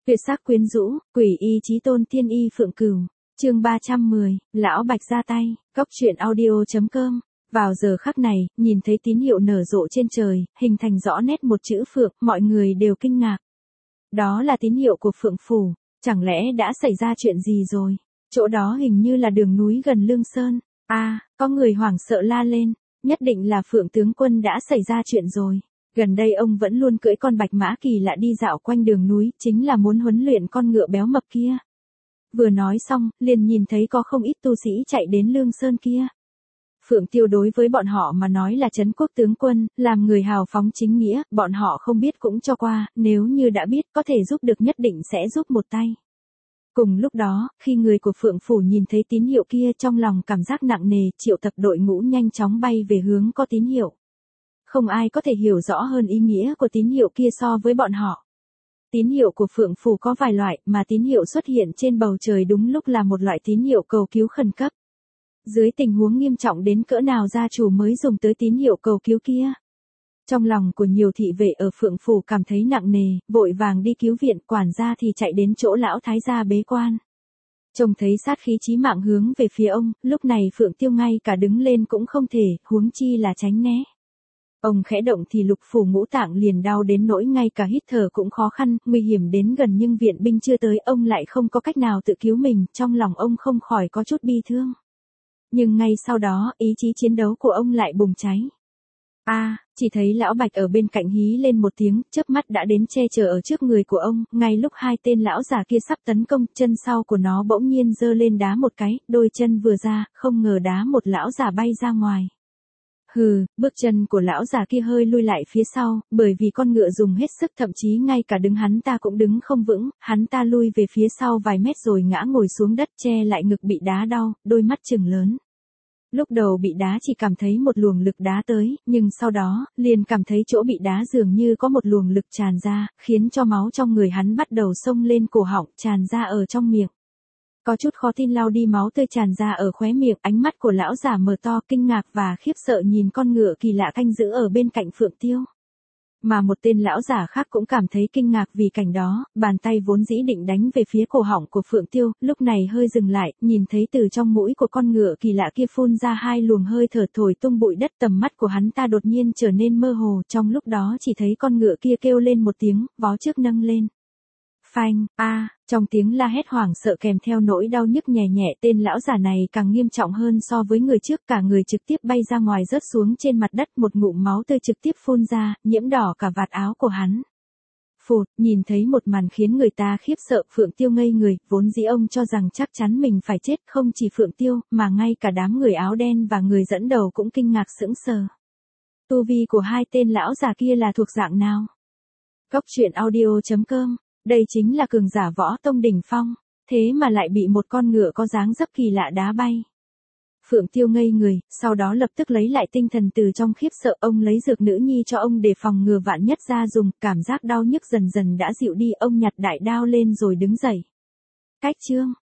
Tuyệt sắc quyến rũ, quỷ y chí tôn tiên y phượng cửu. Chương 310, lão Bạch ra tay. Cốc truyện audio.com. Vào giờ khắc này, nhìn thấy tín hiệu nở rộ trên trời, hình thành rõ nét một chữ phượng, mọi người đều kinh ngạc. Đó là tín hiệu của Phượng Phủ, chẳng lẽ đã xảy ra chuyện gì rồi? Chỗ đó hình như là đường núi gần Lương Sơn. Có người hoảng sợ la lên, nhất định là Phượng tướng quân đã xảy ra chuyện rồi. Gần đây ông vẫn luôn cưỡi con bạch mã kỳ lạ đi dạo quanh đường núi, chính là muốn huấn luyện con ngựa béo mập kia. Vừa nói xong, liền nhìn thấy có không ít tu sĩ chạy đến Lương Sơn kia. Phượng Tiêu đối với bọn họ mà nói là trấn quốc tướng quân, làm người hào phóng chính nghĩa, bọn họ không biết cũng cho qua, nếu như đã biết có thể giúp được nhất định sẽ giúp một tay. Cùng lúc đó, khi người của Phượng Phủ nhìn thấy tín hiệu kia trong lòng cảm giác nặng nề, triệu tập đội ngũ nhanh chóng bay về hướng có tín hiệu. Không ai có thể hiểu rõ hơn ý nghĩa của tín hiệu kia so với bọn họ. Tín hiệu của Phượng Phủ có vài loại, mà tín hiệu xuất hiện trên bầu trời đúng lúc là một loại tín hiệu cầu cứu khẩn cấp. Dưới tình huống nghiêm trọng đến cỡ nào gia chủ mới dùng tới tín hiệu cầu cứu kia. Trong lòng của nhiều thị vệ ở Phượng Phủ cảm thấy nặng nề, vội vàng đi cứu viện, quản gia thì chạy đến chỗ lão thái gia bế quan. Trông thấy sát khí chí mạng hướng về phía ông, lúc này Phượng Tiêu ngay cả đứng lên cũng không thể, huống chi là tránh né. Ông khẽ động thì lục phủ ngũ tạng liền đau đến nỗi ngay cả hít thở cũng khó khăn, nguy hiểm đến gần nhưng viện binh chưa tới, ông lại không có cách nào tự cứu mình, trong lòng ông không khỏi có chút bi thương. Nhưng ngay sau đó, ý chí chiến đấu của ông lại bùng cháy. Chỉ thấy lão Bạch ở bên cạnh hí lên một tiếng, chớp mắt đã đến che chở ở trước người của ông, ngay lúc hai tên lão già kia sắp tấn công, chân sau của nó bỗng nhiên giơ lên đá một cái, đôi chân vừa ra, không ngờ đá một lão già bay ra ngoài. Bước chân của lão già kia hơi lui lại phía sau, bởi vì con ngựa dùng hết sức, thậm chí ngay cả đứng hắn ta cũng đứng không vững, hắn ta lui về phía sau vài mét rồi ngã ngồi xuống đất, che lại ngực bị đá đau, đôi mắt trừng lớn. Lúc đầu bị đá chỉ cảm thấy một luồng lực đá tới, nhưng sau đó, liền cảm thấy chỗ bị đá dường như có một luồng lực tràn ra, khiến cho máu trong người hắn bắt đầu xông lên cổ họng, tràn ra ở trong miệng. Có chút khó tin lau đi máu tươi tràn ra ở khóe miệng, ánh mắt của lão già mở to kinh ngạc và khiếp sợ nhìn con ngựa kỳ lạ canh giữ ở bên cạnh Phượng Tiêu. Mà một tên lão già khác cũng cảm thấy kinh ngạc vì cảnh đó, bàn tay vốn dĩ định đánh về phía cổ họng của Phượng Tiêu, lúc này hơi dừng lại, nhìn thấy từ trong mũi của con ngựa kỳ lạ kia phun ra hai luồng hơi thở thổi tung bụi đất, tầm mắt của hắn ta đột nhiên trở nên mơ hồ, trong lúc đó chỉ thấy con ngựa kia kêu lên một tiếng, vó trước nâng lên. Phanh, trong tiếng la hét hoảng sợ kèm theo nỗi đau nhức nhè nhẹ, tên lão già này càng nghiêm trọng hơn so với người trước, cả người trực tiếp bay ra ngoài rớt xuống trên mặt đất, một ngụm máu tươi trực tiếp phun ra, nhiễm đỏ cả vạt áo của hắn. Phụt, nhìn thấy một màn khiến người ta khiếp sợ, Phượng Tiêu ngây người, vốn dĩ ông cho rằng chắc chắn mình phải chết, không chỉ Phượng Tiêu, mà ngay cả đám người áo đen và người dẫn đầu cũng kinh ngạc sững sờ. Tu vi của hai tên lão già kia là thuộc dạng nào? Cốc truyện audio.com. Đây chính là cường giả võ tông đỉnh phong, thế mà lại bị một con ngựa có dáng dấp kỳ lạ đá bay. Phượng Tiêu ngây người, sau đó lập tức lấy lại tinh thần từ trong khiếp sợ, ông lấy dược nữ nhi cho ông để phòng ngừa vạn nhất ra dùng, cảm giác đau nhức dần dần đã dịu đi, ông nhặt đại đao lên rồi đứng dậy. Cách chương